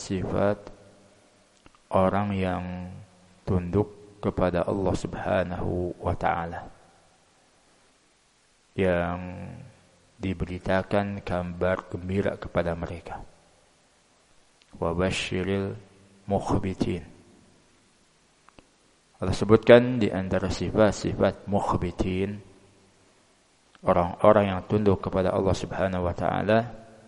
sifat orang yang tunduk kepada Allah Subhanahu wa ta'ala, yang diberitakan kabar gembira kepada mereka. Wa basyiril mukhbitin. Allah sebutkan di antara sifat-sifat mukhbitin, orang-orang yang tunduk kepada Allah Subhanahu wa ta'ala,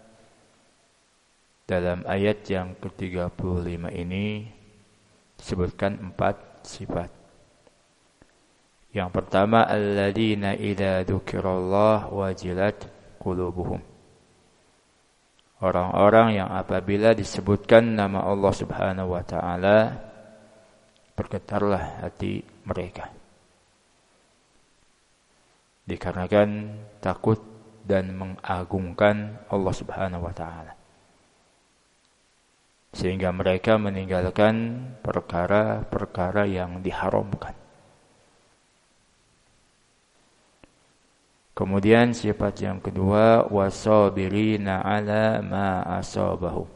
dalam ayat yang ke-35 ini disebutkan 4 sifat. Yang pertama, alladzina idza dzukirallah wajilat qulubuhum. Orang-orang yang apabila disebutkan nama Allah Subhanahu wa ta'ala, bergetarlah hati mereka, dikarenakan takut dan mengagungkan Allah Subhanahu wa ta'ala, sehingga mereka meninggalkan perkara-perkara yang diharamkan. Kemudian sifat yang kedua, wasabirina ala ma asabahum.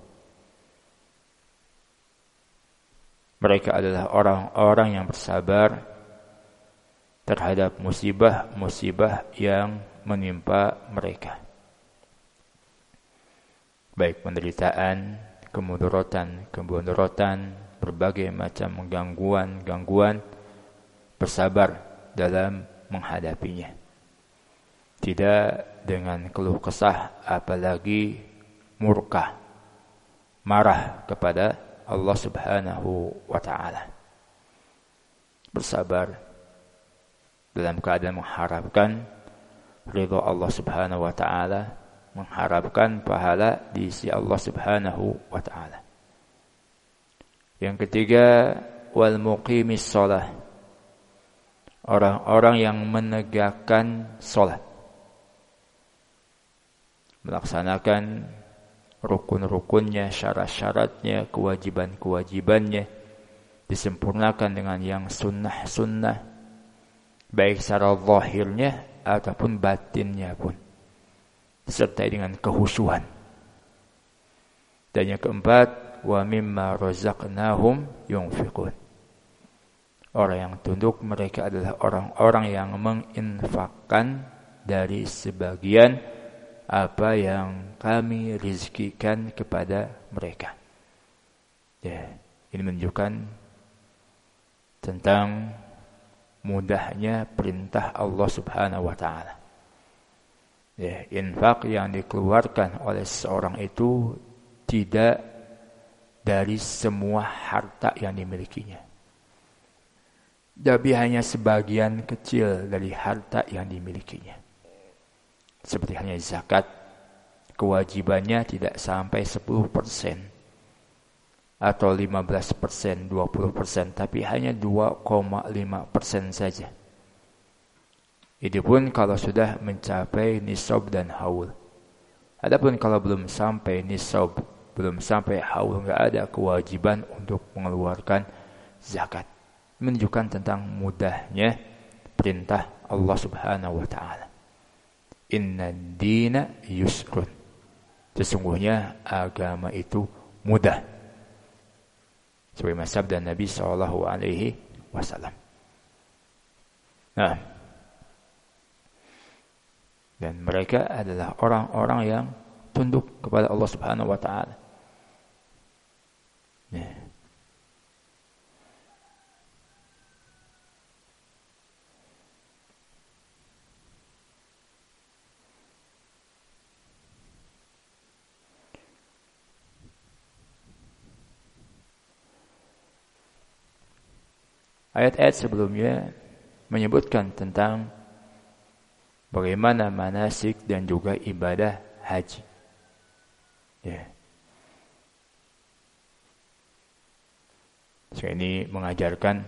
Mereka adalah orang-orang yang bersabar terhadap musibah-musibah yang menimpa mereka, baik penderitaan, kemudaratan, berbagai macam gangguan, bersabar dalam menghadapinya. Tidak dengan keluh kesah, apalagi murka, marah kepada Allah Subhanahu wa ta'ala. Bersabar dalam keadaan mengharapkan ridha Allah Subhanahu wa ta'ala, mengharapkan pahala di sisi Allah Subhanahu wa ta'ala. Yang ketiga, wal muqimis shalah. Orang-orang yang menegakkan salat, melaksanakan rukun-rukunnya, syarat-syaratnya, kewajiban-kewajibannya, disempurnakan dengan yang sunnah-sunnah, baik secara zahirnya ataupun batinnya pun, disertai dengan kehusuan. Dan yang keempat, wa mimma razaqnahum yunfiqun. Orang yang tunduk mereka adalah orang-orang yang menginfakkan dari sebagian apa yang kami rizkikan kepada mereka. Ya, ini menunjukkan tentang mudahnya perintah Allah Subhanahu wa ta'ala. Ya, infak yang dikeluarkan oleh seorang itu tidak dari semua harta yang dimilikinya, tapi hanya sebagian kecil dari harta yang dimilikinya. Seperti halnya zakat, kewajibannya tidak sampai 10% atau 15%, 20%, tapi hanya 2,5% saja. Itu pun kalau sudah mencapai nisab dan haul. Adapun kalau belum sampai nisab, belum sampai haul, enggak ada kewajiban untuk mengeluarkan zakat. Menunjukkan tentang mudahnya perintah Allah Subhanahu wa ta'ala. Inna dina yusrun. Sesungguhnya agama itu mudah. Sebagaimana sabda Nabi SAW. Nah, dan mereka adalah orang-orang yang tunduk kepada Allah Subhanahu wa ta'ala. Nah, ayat-ayat sebelumnya menyebutkan tentang bagaimana manasik dan juga ibadah haji. Ya. So, ini mengajarkan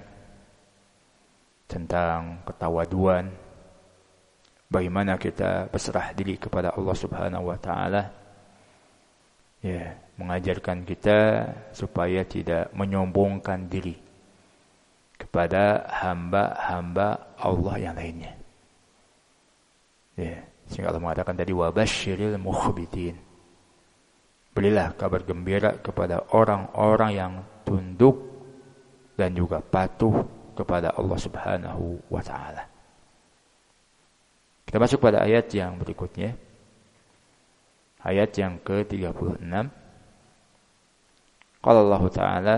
tentang ketawaduan, bagaimana kita berserah diri kepada Allah Subhanahu wa ta'ala. Ya, mengajarkan kita supaya tidak menyombongkan diri kepada hamba-hamba Allah yang lainnya. Ya, sehingga Allah mengatakan tadi wabasyiril mukhbitin. Berilah kabar gembira kepada orang-orang yang tunduk dan juga patuh kepada Allah Subhanahu wa taala. Kita masuk pada ayat yang berikutnya. Ayat yang ke-36. Qala Allah Ta'ala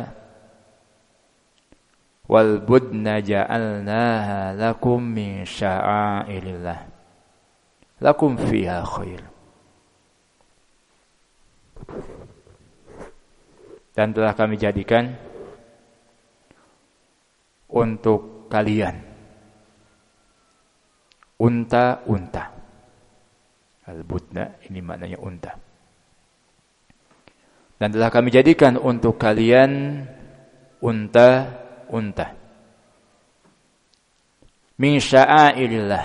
wal budna ja'alnaha lakum min sya'airillah lakum fiha khair. Dan telah kami jadikan untuk kalian unta-unta. Al-budna ini maknanya unta. Dan telah kami jadikan untuk kalian unta-unta. Min sya'airillah.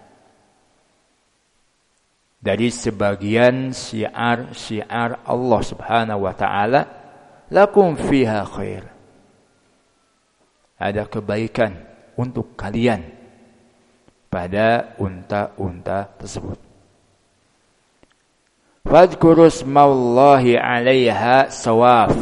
Dari sebagian syiar Allah Subhanahu wa taala, lakum fiha khair. Ada kebaikan untuk kalian pada unta-unta tersebut. Fadhkuru smallahi 'alaiha sawaf.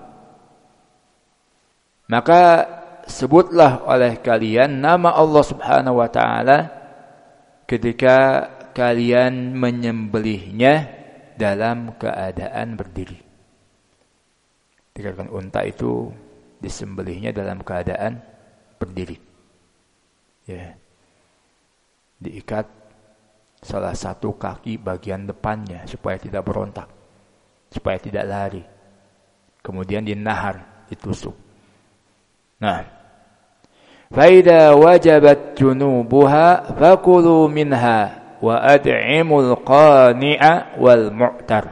Maka sebutlah oleh kalian nama Allah Subhanahu wa taala ketika kalian menyembelihnya dalam keadaan berdiri. Dikatakan unta itu disembelihnya dalam keadaan berdiri. Ya. Diikat salah satu kaki bagian depannya supaya tidak berontak, supaya tidak lari. Kemudian dinahar, ditusuk. Nah, faida wajabat junubuha fakulu minha wa ad'imul qani'a wal mu'tar.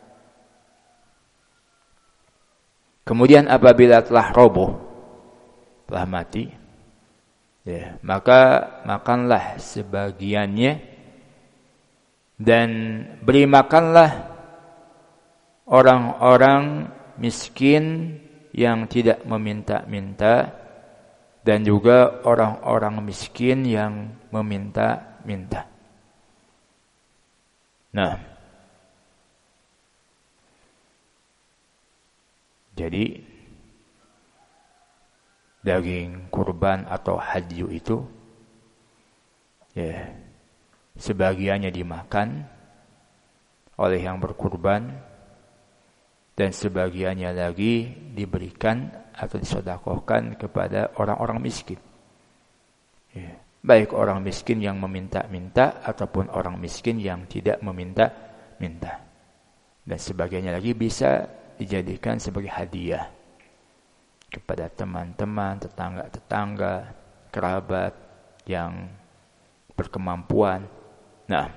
Kemudian apabila telah roboh, telah mati, ya, maka makanlah sebagiannya dan beri makanlah orang-orang miskin yang tidak meminta-minta dan juga orang-orang miskin yang meminta-minta. Nah, jadi daging kurban atau hadyu itu ya sebagiannya dimakan oleh yang berkurban dan sebagiannya lagi diberikan atau disedekahkan kepada orang-orang miskin. Ya. Baik orang miskin yang meminta-minta ataupun orang miskin yang tidak meminta-minta. Dan sebagainya lagi bisa dijadikan sebagai hadiah kepada teman-teman, tetangga-tetangga, kerabat yang berkemampuan. Nah,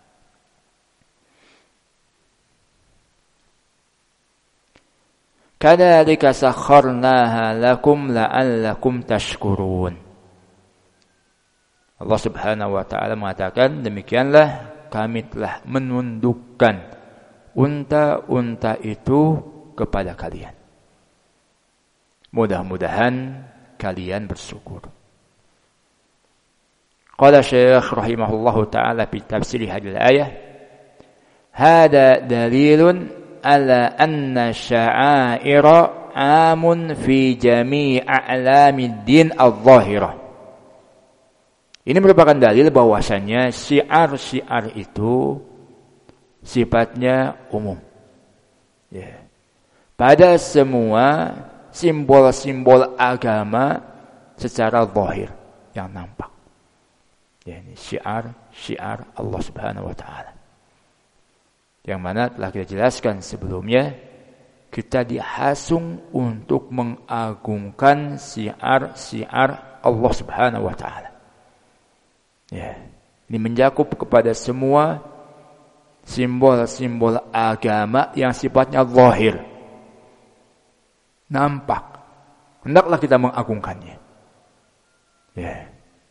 kadzalika sakharnaha lakum la'allakum tashkurun. Allah Subhanahu wa taala mengatakan, demikianlah kami telah menundukkan unta-unta itu kepada kalian. Mudah-mudahan kalian bersyukur. Qala Syekh rahimahullahu taala fi tafsir hadhihi al-ayah, hada dalilun ala anna sya'aira amun fi jami' a'lamid din adh-dhahirah. Ini merupakan dalil bahwasanya syiar-syiar itu sifatnya umum. Ya. Pada semua simbol-simbol agama secara zahir yang nampak. Ya, ini syiar Allah Subhanahu wa taala. Yang mana telah kita jelaskan sebelumnya, kita dihasung untuk mengagungkan syiar Allah Subhanahu wa taala. Ya, ini mencakup kepada semua simbol-simbol agama yang sifatnya zahir, nampak. Hendaklah kita mengagungkannya. Ya.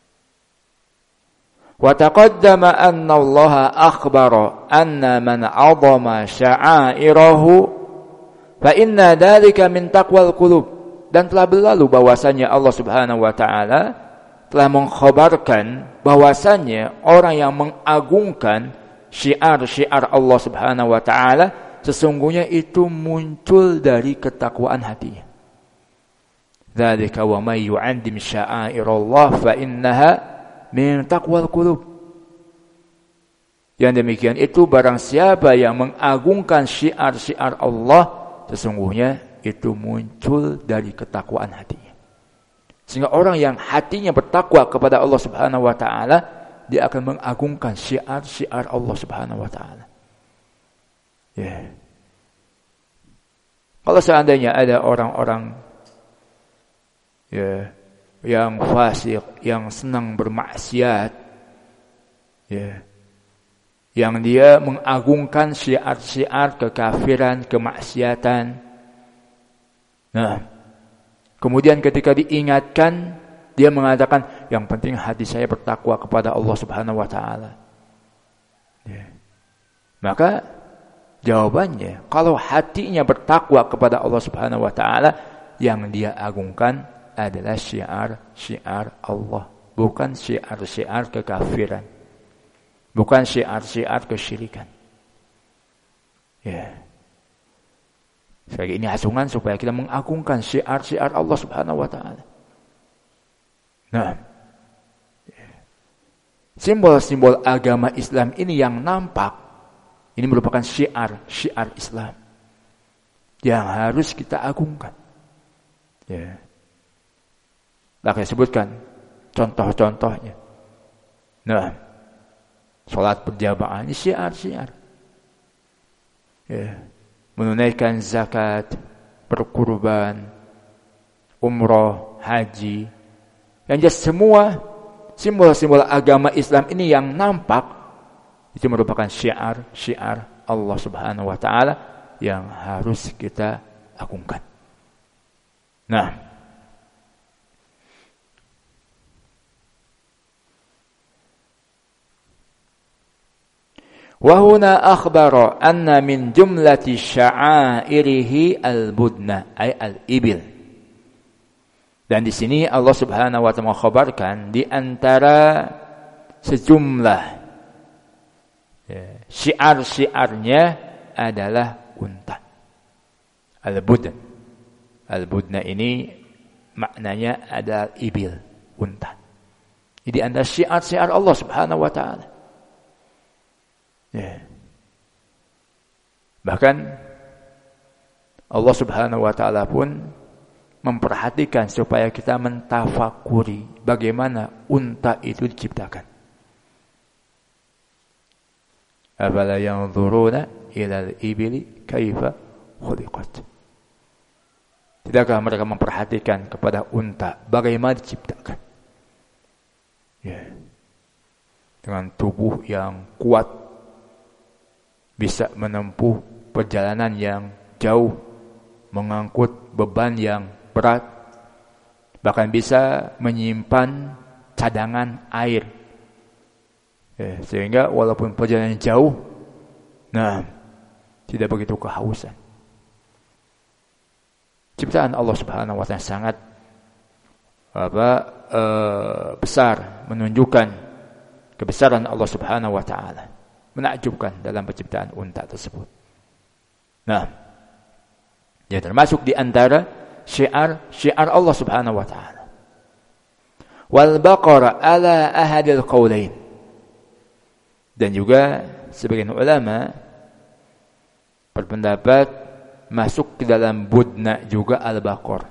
Wa taqaddama anna Allah akhbara anna man 'azama sya'airahu fa inna dzalika min taqwal qulub. Dan telah berlalu bahwasanya Allah Subhanahu wa taala telah mengkhabarkan bahwasanya orang yang mengagungkan syiar-syiar Allah Subhanahu wa taala sesungguhnya itu muncul dari ketakwaan hatinya. Dzalika wa may yu'azzim sya'airallah fa innaha min taqwal qulub. Yang demikian itu barang siapa yang mengagungkan syiar-syiar Allah, sesungguhnya itu muncul dari ketakwaan hatinya. Sehingga orang yang hatinya bertakwa kepada Allah Subhanahu wa taala, dia akan mengagungkan syiar-syiar Allah Subhanahu wa taala. Ya. Kalau seandainya ada orang-orang ya yang fasik, yang senang bermaksiat, ya, yang dia mengagungkan syiar-syiar kekafiran, kemaksiatan. Nah, kemudian ketika diingatkan, dia mengatakan, yang penting hati saya bertakwa kepada Allah Subhanahu wa taala. Ya. Maka jawabannya, kalau hatinya bertakwa kepada Allah Subhanahu wa taala, yang dia agungkan adalah syiar-syiar Allah, bukan syiar-syiar kekafiran, bukan syiar-syiar kesyirikan. Ya. Sebagai ini hasungan supaya kita mengagungkan syiar-syiar Allah Subhanahu wa taala. Nah, simbol-simbol agama Islam ini yang nampak, ini merupakan syiar Islam yang harus kita agungkan. Ya. Saya sebutkan contoh-contohnya. Nah, salat berjamaah ini syiar-syiar. Ya. Menunaikan zakat, berkurban, umroh, haji. Yang jelas semua simbol-simbol agama Islam ini yang nampak, itu merupakan syiar Allah Subhanahu wa taala yang harus kita agungkan. Nah, wa huna akhbara anna min jumlati sya'airihi al-budna ay al-ibil. Dan di sini Allah Subhanahu wa taala mengkhabarkan di antara sejumlah syiar-syiarnya adalah unta. Al-budna. Al-budna ini maknanya adalah ibil, unta. Jadi antara syiar-syiar Allah Subhanahu wa taala. Ya. Bahkan Allah Subhanahu wa taala pun memperhatikan supaya kita mentafakuri bagaimana unta itu diciptakan. Afala yanzuruna ila al-ibili kaifa khuliqat. Tidakkah mereka memperhatikan kepada unta bagaimana diciptakan? Ya. Dengan tubuh yang kuat, bisa menempuh perjalanan yang jauh, mengangkut beban yang berat, bahkan bisa menyimpan cadangan air. Sehingga walaupun perjalanan jauh, tidak begitu kehausan. Ciptaan Allah Subhanahu wa taala sangat besar, menunjukkan kebesaran Allah Subhanahu wa taala. Menakjubkan dalam penciptaan unta tersebut. Nah, dia termasuk di antara syiar Allah Subhanahu wa taala. Wal baqara ala ahadil qaulain. Dan juga sebagian ulama berpendapat masuk ke dalam budna juga al-baqar,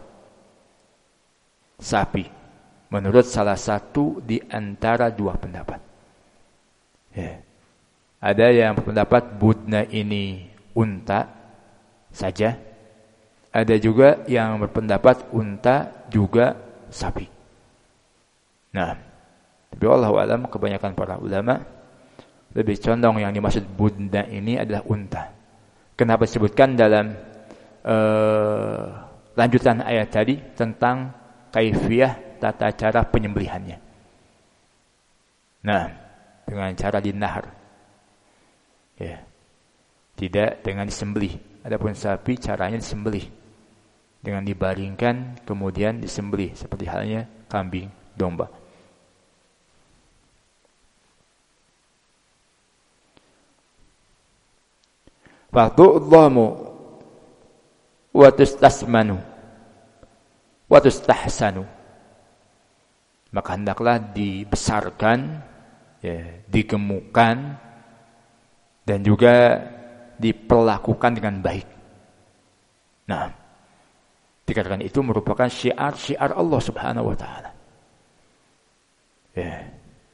sapi, menurut salah satu di antara dua pendapat. Ya. Ada yang berpendapat budna ini unta saja. Ada juga yang berpendapat unta juga sapi. Nah, tapi wallahu alam kebanyakan para ulama lebih condong yang dimaksud budna ini adalah unta. Kenapa disebutkan dalam lanjutan ayat tadi tentang kaifiyah tata cara penyembelihannya. Nah, dengan cara dinahar. Ya. Tidak dengan disembelih. Adapun sapi caranya disembelih dengan dibaringkan kemudian disembelih seperti halnya kambing, domba. Fatu'dhamu wa tustasmanu wa tustahsanu. Maka hendaklah dibesarkan, ya, digemukkan, dan juga diperlakukan dengan baik. Nah, dikatakan itu merupakan syiar-syiar Allah Subhanahu wa taala. Ya.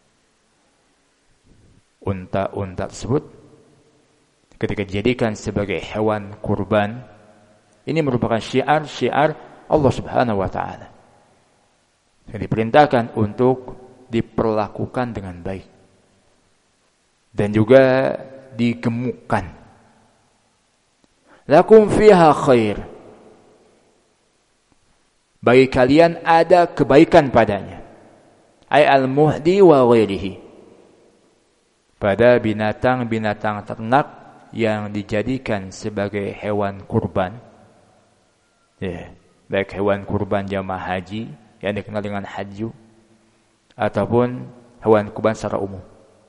Unta-unta tersebut ketika dijadikan sebagai hewan kurban, ini merupakan syiar-syiar Allah Subhanahu wa taala. Yang diperintahkan untuk diperlakukan dengan baik dan juga digemukkan. Lakum fiha khair. Bagi kalian ada kebaikan padanya. Ay al-muhdi wa ghairihi. Pada binatang-binatang ternak yang dijadikan sebagai hewan kurban. Ya, baik hewan kurban jamaah haji yang dikenal dengan haju ataupun hewan kurban secara umum.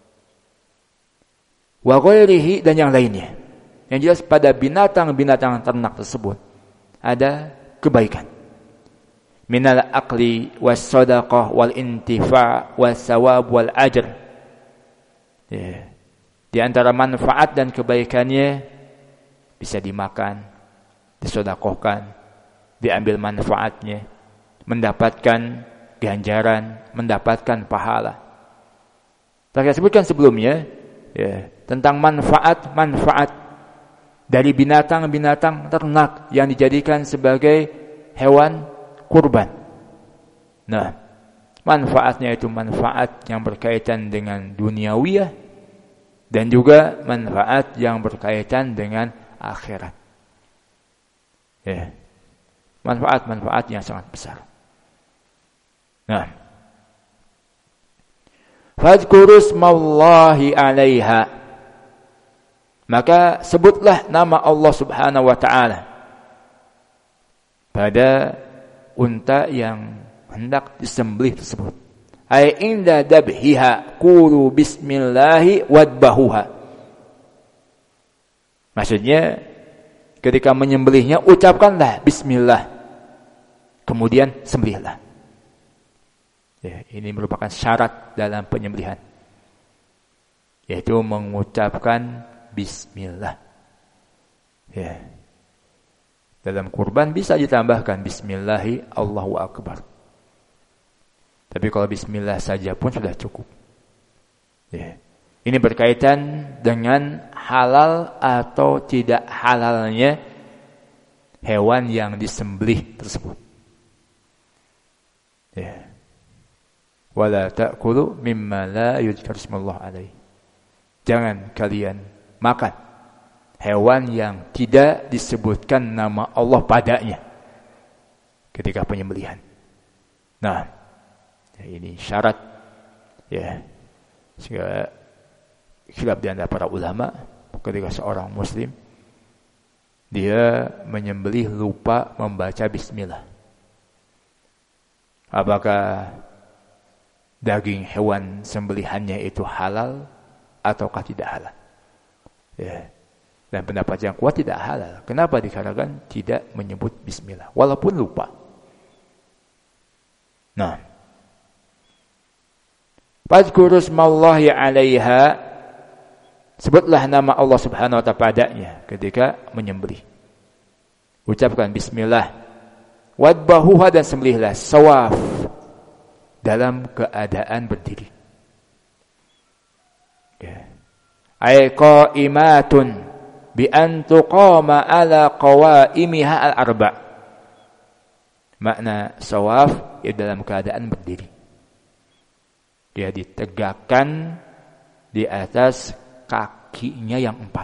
Wa ghairihi, dan yang lainnya. Yang jelas pada binatang-binatang ternak tersebut ada kebaikan. Minal aqli was sadaqah wal intifa' was sawab wal ajr. Ya. Di antara manfaat dan kebaikannya bisa dimakan, disedekahkan, diambil manfaatnya, mendapatkan ganjaran, mendapatkan pahala. Saya sebutkan sebelumnya, ya, tentang manfaat-manfaat dari binatang-binatang ternak yang dijadikan sebagai hewan kurban. Nah, manfaatnya itu manfaat yang berkaitan dengan duniawiyah dan juga manfaat yang berkaitan dengan akhirat. Ya. Manfaat-manfaat yang sangat besar. Nah, fadhkuru smallahi 'alaiha. Maka sebutlah nama Allah Subhanahu wa taala pada unta yang hendak disembelih tersebut. Ai inda dabhiha qulu bismillahi wadbahuha. Maksudnya ketika menyembelihnya ucapkanlah bismillah, kemudian sembelihlah. Ya, ini merupakan syarat dalam penyembelihan, yaitu mengucapkan bismillah. Ya. Dalam kurban bisa ditambahkan bismillahi Allahu akbar. Tapi kalau bismillah saja pun sudah cukup. Ya. Ini berkaitan dengan halal atau tidak halalnya hewan yang disembelih tersebut. Ya. Wala ta'kulu mimma la yuzkar ismullah alaihi. Jangan kalian makan hewan yang tidak disebutkan nama Allah padanya ketika penyembelihan. Nah, ini syarat, ya, sehingga khilaf di antara para ulama ketika seorang muslim dia menyembelih lupa membaca bismillah, apakah daging hewan sembelihannya itu halal ataukah tidak halal? Ya. Dan pendapat yang kuat tidak halal. Kenapa? Dikarenakan tidak menyebut bismillah walaupun lupa. Nah, fadhkuru smallahi 'alaiha, sebutlah nama Allah Subhanahu wa taala padanya ketika menyembelih. Ucapkan bismillah. Wadbahuha, dan sembelihlah sawaf, dalam keadaan berdiri. Ya. Ay qaimatun bi an tuqama ala qawaimiha al-arba'. Makna sawaf ya dalam keadaan berdiri. Dia ditegakkan di atas kakinya yang 4.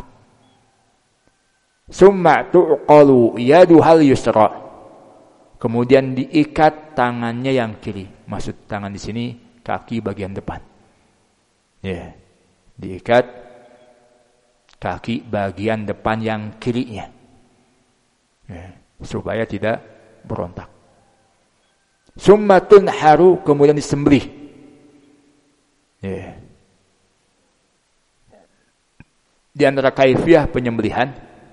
Summa tuqalu yaduhal yusra. Kemudian diikat tangannya yang kiri. Maksud tangan di sini kaki bagian depan. Ya. Diikat kaki bagian depan yang kirinya. Ya. Supaya tidak berontak. Summa tunharu, kemudian disembelih. Ya. Di antara kaifiyah penyembelihan,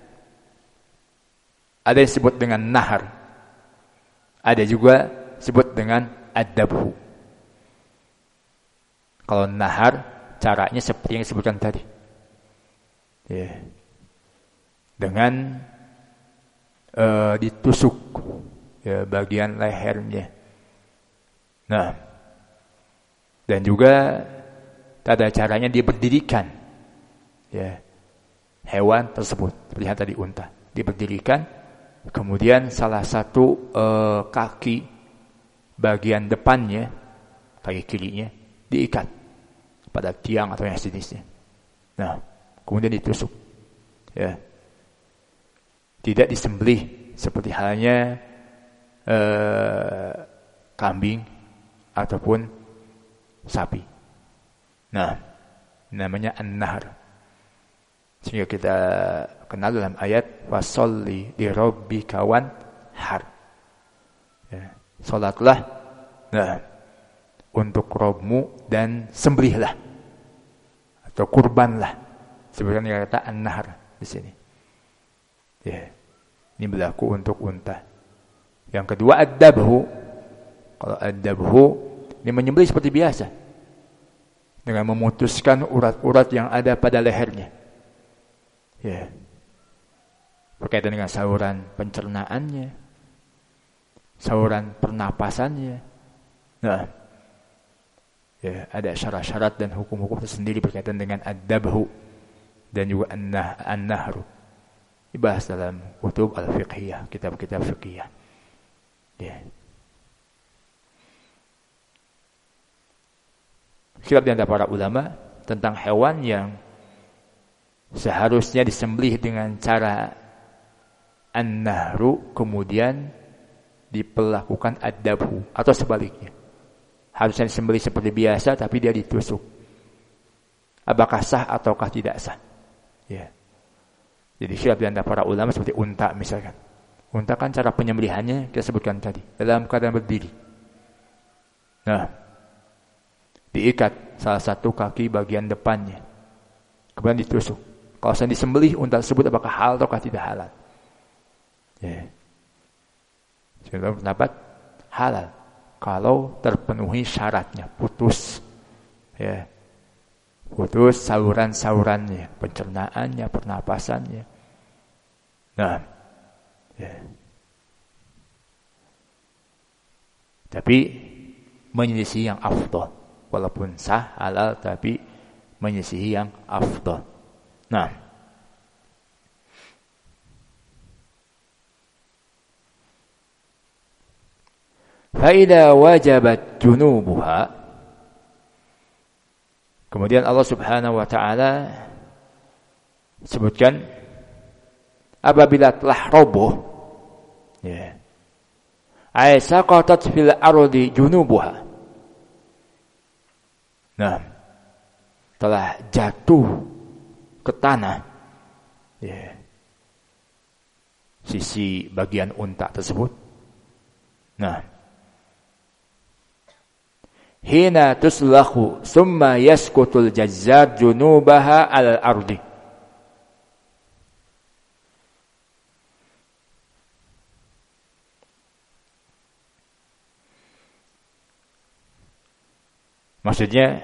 Ada yang disebut dengan nahar. Ada juga disebut dengan ad-dabhu. Kalau nahar, caranya seperti yang disebutkan tadi. Ya. Dengan ditusuk ya, bagian lehernya. Nah, dan juga ada caranya dia berdirikan ya, hewan tersebut seperti yang tadi unta diberdirikan, kemudian salah satu kaki bagian depannya, kaki kirinya diikat pada tiang atau yang sejenisnya. Nah, kemudian ditusuk ya, tidak disembelih seperti halnya kambing ataupun sapi. Nah, namanya an-nahr. Sehingga kita kenal dalam ayat wasolli li rabbika wanhar. Ya, salatlah untuk Rabbmu dan sembelihlah atau kurbanlah. Sebenarnya kata an-nahr di sini. Ya. Ini berlaku untuk unta. Yang kedua ad-dabhu. Kalau ad-dabhu ini menyembelih seperti biasa dengan memutuskan urat-urat yang ada pada lehernya. Ya. Berkaitan dengan saluran pencernaannya, saluran pernapasannya. Nah, ya, ada syarat-syarat dan hukum-hukum tersendiri berkaitan dengan ad-dabhu dan juga an-nahru. Dibahas dalam kutub al-fiqhiyah, kitab-kitab fiqhiyah. Ya. Khilaf di antara para ulama tentang hewan yang seharusnya disembelih dengan cara an-nahru kemudian diperlakukan ad-dabhu atau sebaliknya. Harusnya disembelih seperti biasa tapi dia ditusuk. Apakah sah ataukah tidak sah? Ya. Jadi khilaf di antara para ulama seperti unta misalkan. Unta kan cara penyembelihannya kita sebutkan tadi dalam keadaan berdiri. Nah, diikat salah satu kaki bagian depannya, kemudian ditusuk. Kalau sedang disembelih unta tersebut apakah halal ataukah tidak halal? Ya. Sebenarnya pendapat halal kalau terpenuhi syaratnya, putus. Ya. Putus saluran-salurannya, pencernaannya, pernapasannya. Nah, ya. Tapi menyelisih yang afdal, walaupun sah halal tapi menyelisih yang afdal. Nah, faida wajabat junubuha. Kemudian Allah Subhanahu wa taala sebutkan apabila telah roboh, ya, ay saqatat fil ardi junubuha. Nah, telah jatuh ke tanah, ya, sisi bagian unta tersebut. Nah, hina tuslahu summa yaskutul jazzar junubaha al-ardi. Maksudnya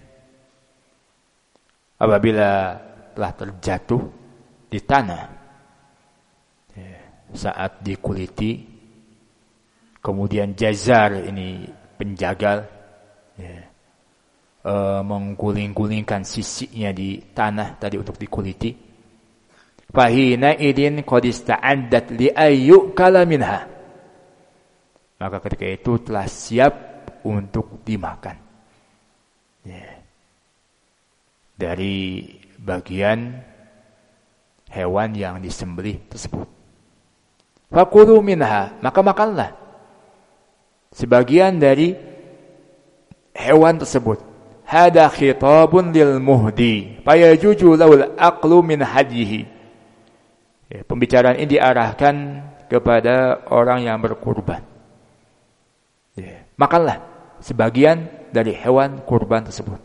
apabila telah terjatuh di tanah, ya, saat dikuliti, kemudian jazar ini penjagal, ya, mengguling-gulingkan sisinya di tanah tadi untuk dikuliti, fahina idin qad ista'addat li ayyukala minha, maka ketika itu telah siap untuk dimakan, ya, dari bagian hewan yang disembelih tersebut. Fakulu minha, maka makanlah sebagian dari hewan tersebut. Hada khitabun lil muhdi fayajuju laul aqlu min hadihi. Ya, pembicaraan ini diarahkan kepada orang yang berkurban. Ya, makanlah sebagian dari hewan kurban tersebut.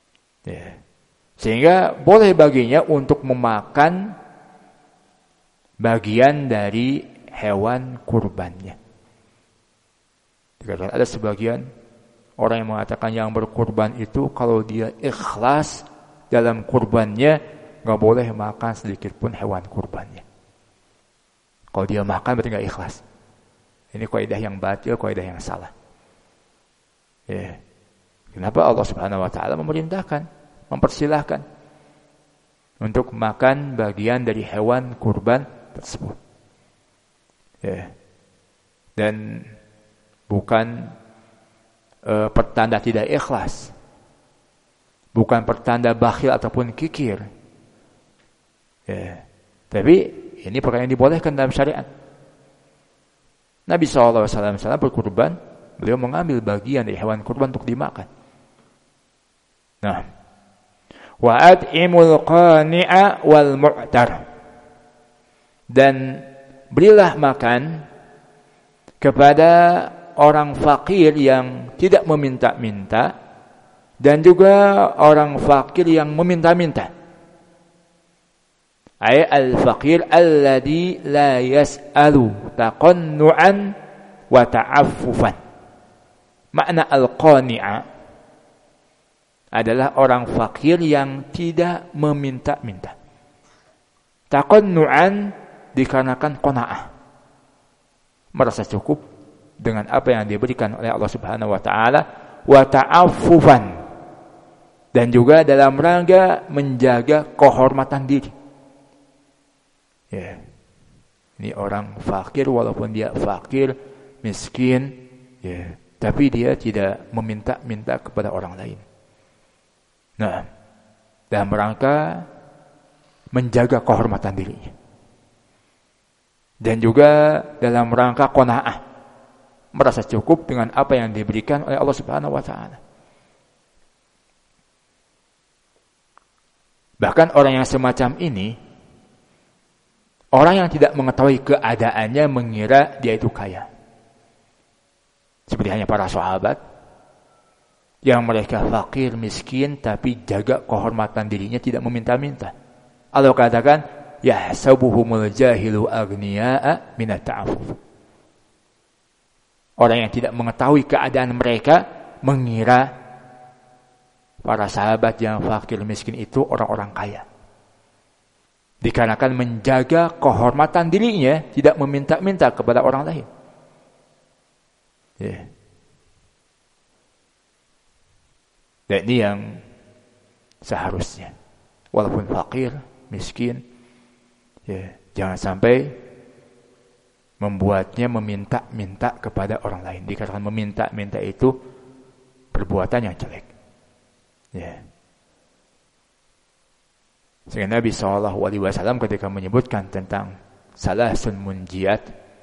Ya. Sehingga boleh baginya untuk memakan bagian dari hewan kurbannya. Dikatakan ada sebagian orang yang mengatakan yang berkurban itu kalau dia ikhlas dalam kurbannya, nggak boleh makan sedikit pun hewan kurbannya. Kalau dia makan berarti nggak ikhlas. Ini kaidah yang batil, kaidah yang salah. Ya. Kenapa Allah Subhanahu wa taala memerintahkan, mempersilahkan untuk makan bagian dari hewan kurban tersebut. Ya. Dan bukan pertanda tidak ikhlas. Bukan pertanda bakhil ataupun kikir. Ya. Tapi ini perkara yang dibolehkan dalam syariat. Nabi SAW berkurban, beliau mengambil bagian dari hewan kurban untuk dimakan. Nah, wa at'imul qani'a wal mu'tar. Dan berilah makan kepada orang fakir yang tidak meminta-minta dan juga orang fakir yang meminta-minta. Ay al-faqir alladhi la yas'alu taqannu'an wa ta'affufan. Makna al-qani'a adalah orang fakir yang tidak meminta-minta. Taqannu'an dikarenakan qanaah, merasa cukup dengan apa yang diberikan oleh Allah Subhanahu wa taala, wa ta'affufan, dan juga dalam rangka menjaga kehormatan diri. Ya. Ini orang fakir walaupun dia fakir, miskin, ya, tapi dia tidak meminta-minta kepada orang lain. Nah, dalam rangka menjaga kehormatan dirinya. Dan juga dalam rangka qanaah, merasa cukup dengan apa yang diberikan oleh Allah Subhanahu wa taala. Bahkan orang yang semacam ini, orang yang tidak mengetahui keadaannya mengira dia itu kaya. Seperti hanya para sahabat yang mereka fakir, miskin, tapi jaga kehormatan dirinya, tidak meminta-minta. Allah katakan, yahsabuhumul jahilu aghniya'a minat ta'affuf. Orang yang tidak mengetahui keadaan mereka mengira para sahabat yang fakir, miskin itu orang-orang kaya. Dikarenakan menjaga kehormatan dirinya, tidak meminta-minta kepada orang lain. Ya. Dan ini yang seharusnya. Walaupun fakir, miskin, ya, jangan sampai membuatnya meminta-minta kepada orang lain. Dikarenakan meminta-minta itu perbuatan yang jelek. Ya. Sehingga Nabi SAW ketika menyebutkan tentang salasun munjiat,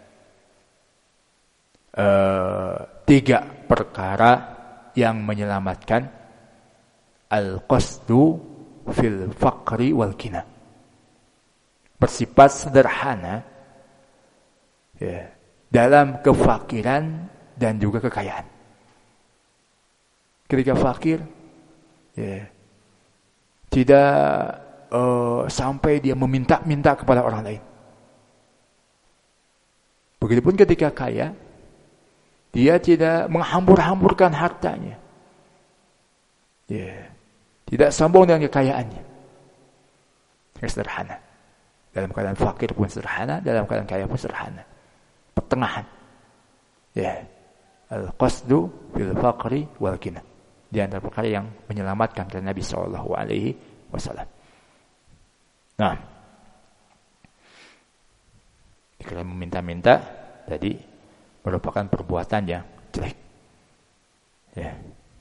3 perkara yang menyelamatkan, al-qasdu fil faqri wal kina, bersifat sederhana, ya, dalam kefakiran dan juga kekayaan. Ketika fakir, ya, tidak sampai dia meminta-minta kepada orang lain. Begitupun ketika kaya, dia tidak menghambur-hamburkan hartanya. Ya, tidak sombong dengan kekayaannya. Sederhana. Dalam keadaan fakir pun sederhana, dalam keadaan kaya pun sederhana. Pertengahan. Ya. Al-qasdu fil faqri wal kina. Di antara perkara yang menyelamatkan dari Nabi SAW. Nah, jika meminta-minta tadi merupakan perbuatan yang jelek. Ya.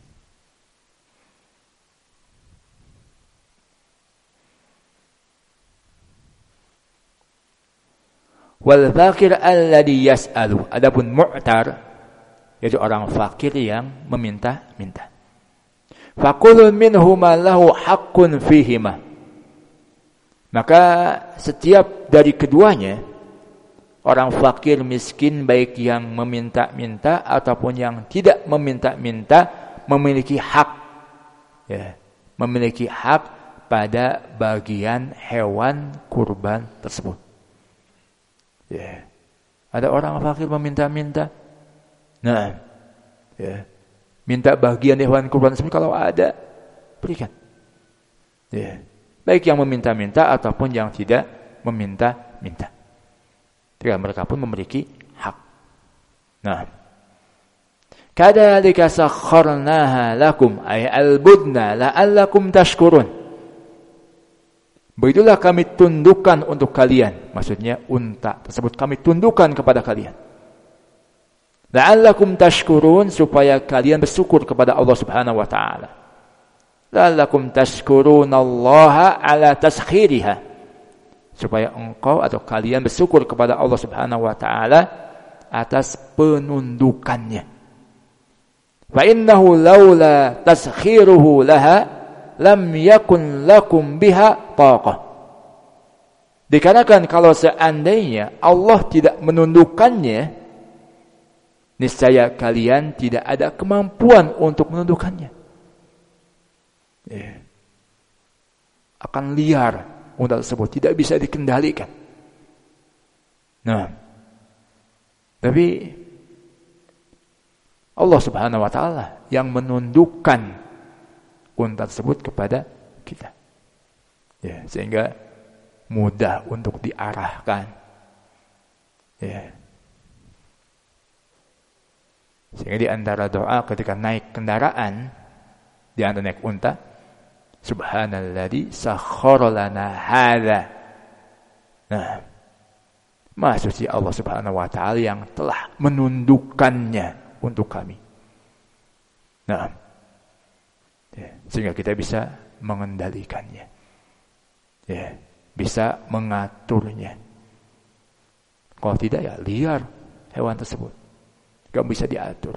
Wal fakir alladhi yas'alu. Adapun mu'tar, yaitu orang fakir yang meminta-minta. Fakulun minhuma lahu haqqun fihima. Maka setiap dari keduanya, orang fakir, miskin, baik yang meminta-minta ataupun yang tidak meminta-minta, memiliki hak, ya, memiliki hak pada bagian hewan kurban tersebut. Ya. Ada orang fakir meminta-minta. Nah, ya. Minta bagian hewan kurban tersebut kalau ada, berikan. Ya. Baik yang meminta-minta ataupun yang tidak meminta-minta. Jadi mereka pun memiliki hak. Nah, kadzalika sakharnaha lakum ay albudna la'allakum tashkurun. Begitulah kami tundukkan untuk kalian. Maksudnya unta tersebut kami tundukkan kepada kalian. La'allakum tashkurun, supaya kalian bersyukur kepada Allah Subhanahu wa taala. La'allakum tashkurunallaha ala taskhiriha. Supaya engkau atau kalian bersyukur kepada Allah Subhanahu wa taala atas penundukannya. Fa innahu laula taskhiruhu laha lam yakun lakum biha taqah. Dikarenakan kalau seandainya Allah tidak menundukkannya, niscaya kalian tidak ada kemampuan untuk menundukkannya. Ya. Akan liar unta tersebut, tidak bisa dikendalikan. Nah, tapi Allah Subhanahu wa taala yang menundukkan unta tersebut kepada kita. Ya, sehingga mudah untuk diarahkan. Ya. Sehingga di antara doa ketika naik kendaraan, di antara naik unta, subhanalladzi sakhkhara lana hadza. Nah, Maha suci Allah Subhanahu wa taala yang telah menundukkannya untuk kami. Nah, ya, sehingga kita bisa mengendalikannya, ya, bisa mengaturnya. Kalau tidak ya liar hewan tersebut, gak bisa diatur.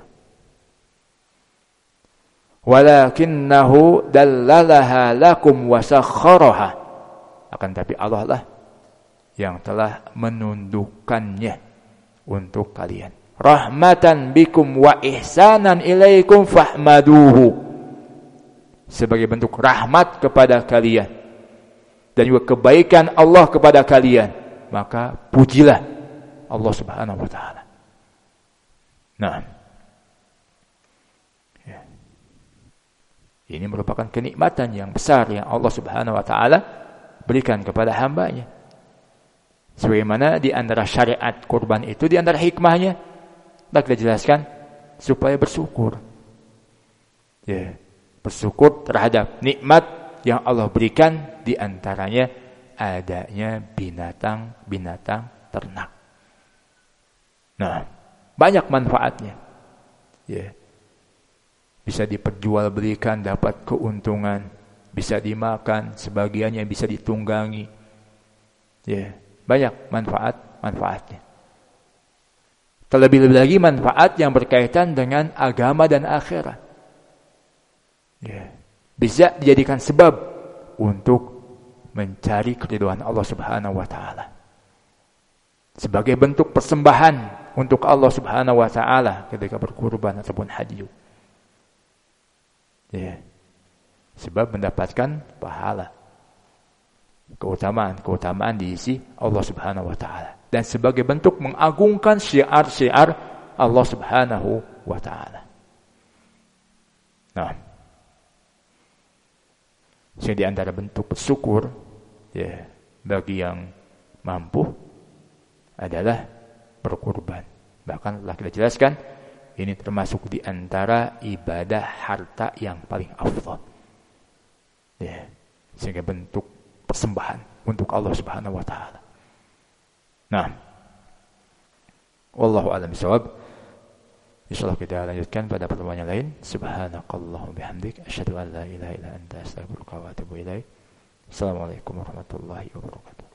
Walakinnahu dallalaha lakum wa sakhkharaha. Akan tapi Allah lah yang telah menundukkannya untuk kalian. Rahmatan bikum wa ihsanan ilaikum fahmaduhu. Sebagai bentuk rahmat kepada kalian dan juga kebaikan Allah kepada kalian, maka pujilah Allah Subhanahu wa taala. Nah, ya. Ini merupakan kenikmatan yang besar yang Allah Subhanahu wa taala berikan kepada hamba-Nya. Sebagaimana di antara syariat kurban itu, di antara hikmahnya, kita jelaskan supaya bersyukur. Ya. Bersyukur terhadap nikmat yang Allah berikan, di antaranya adanya binatang-binatang ternak. Nah, banyak manfaatnya. Ya. Bisa diperjualbelikan, dapat keuntungan, bisa dimakan, sebagiannya bisa ditunggangi. Ya, banyak manfaatnya. Terlebih lagi manfaat yang berkaitan dengan agama dan akhirat. Ya, bisa dijadikan sebab untuk mencari keridhaan Allah Subhanahu wa taala. Sebagai bentuk persembahan untuk Allah Subhanahu wa taala ketika berkurban ataupun haji. Ya. Sebab mendapatkan pahala. Keutamaan diisi Allah Subhanahu wa taala, dan sebagai bentuk mengagungkan syiar-syiar Allah Subhanahu wa taala. Nah, jadi di antara bentuk bersyukur ya bagi yang mampu adalah berkurban. Bahkan telah kita jelaskan, ini termasuk di antara ibadah harta yang paling afdal. Ya, sehingga bentuk persembahan untuk Allah Subhanahu wa taala. Nah, wallahu a'lam bishawab. Insyaallah kita lanjutkan pada pertemuan yang lain. Subhanakallahumma bihamdik asyhadu an la ilaha illa anta astaghfiruka wa atubu ilaik. Assalamualaikum warahmatullahi wabarakatuh.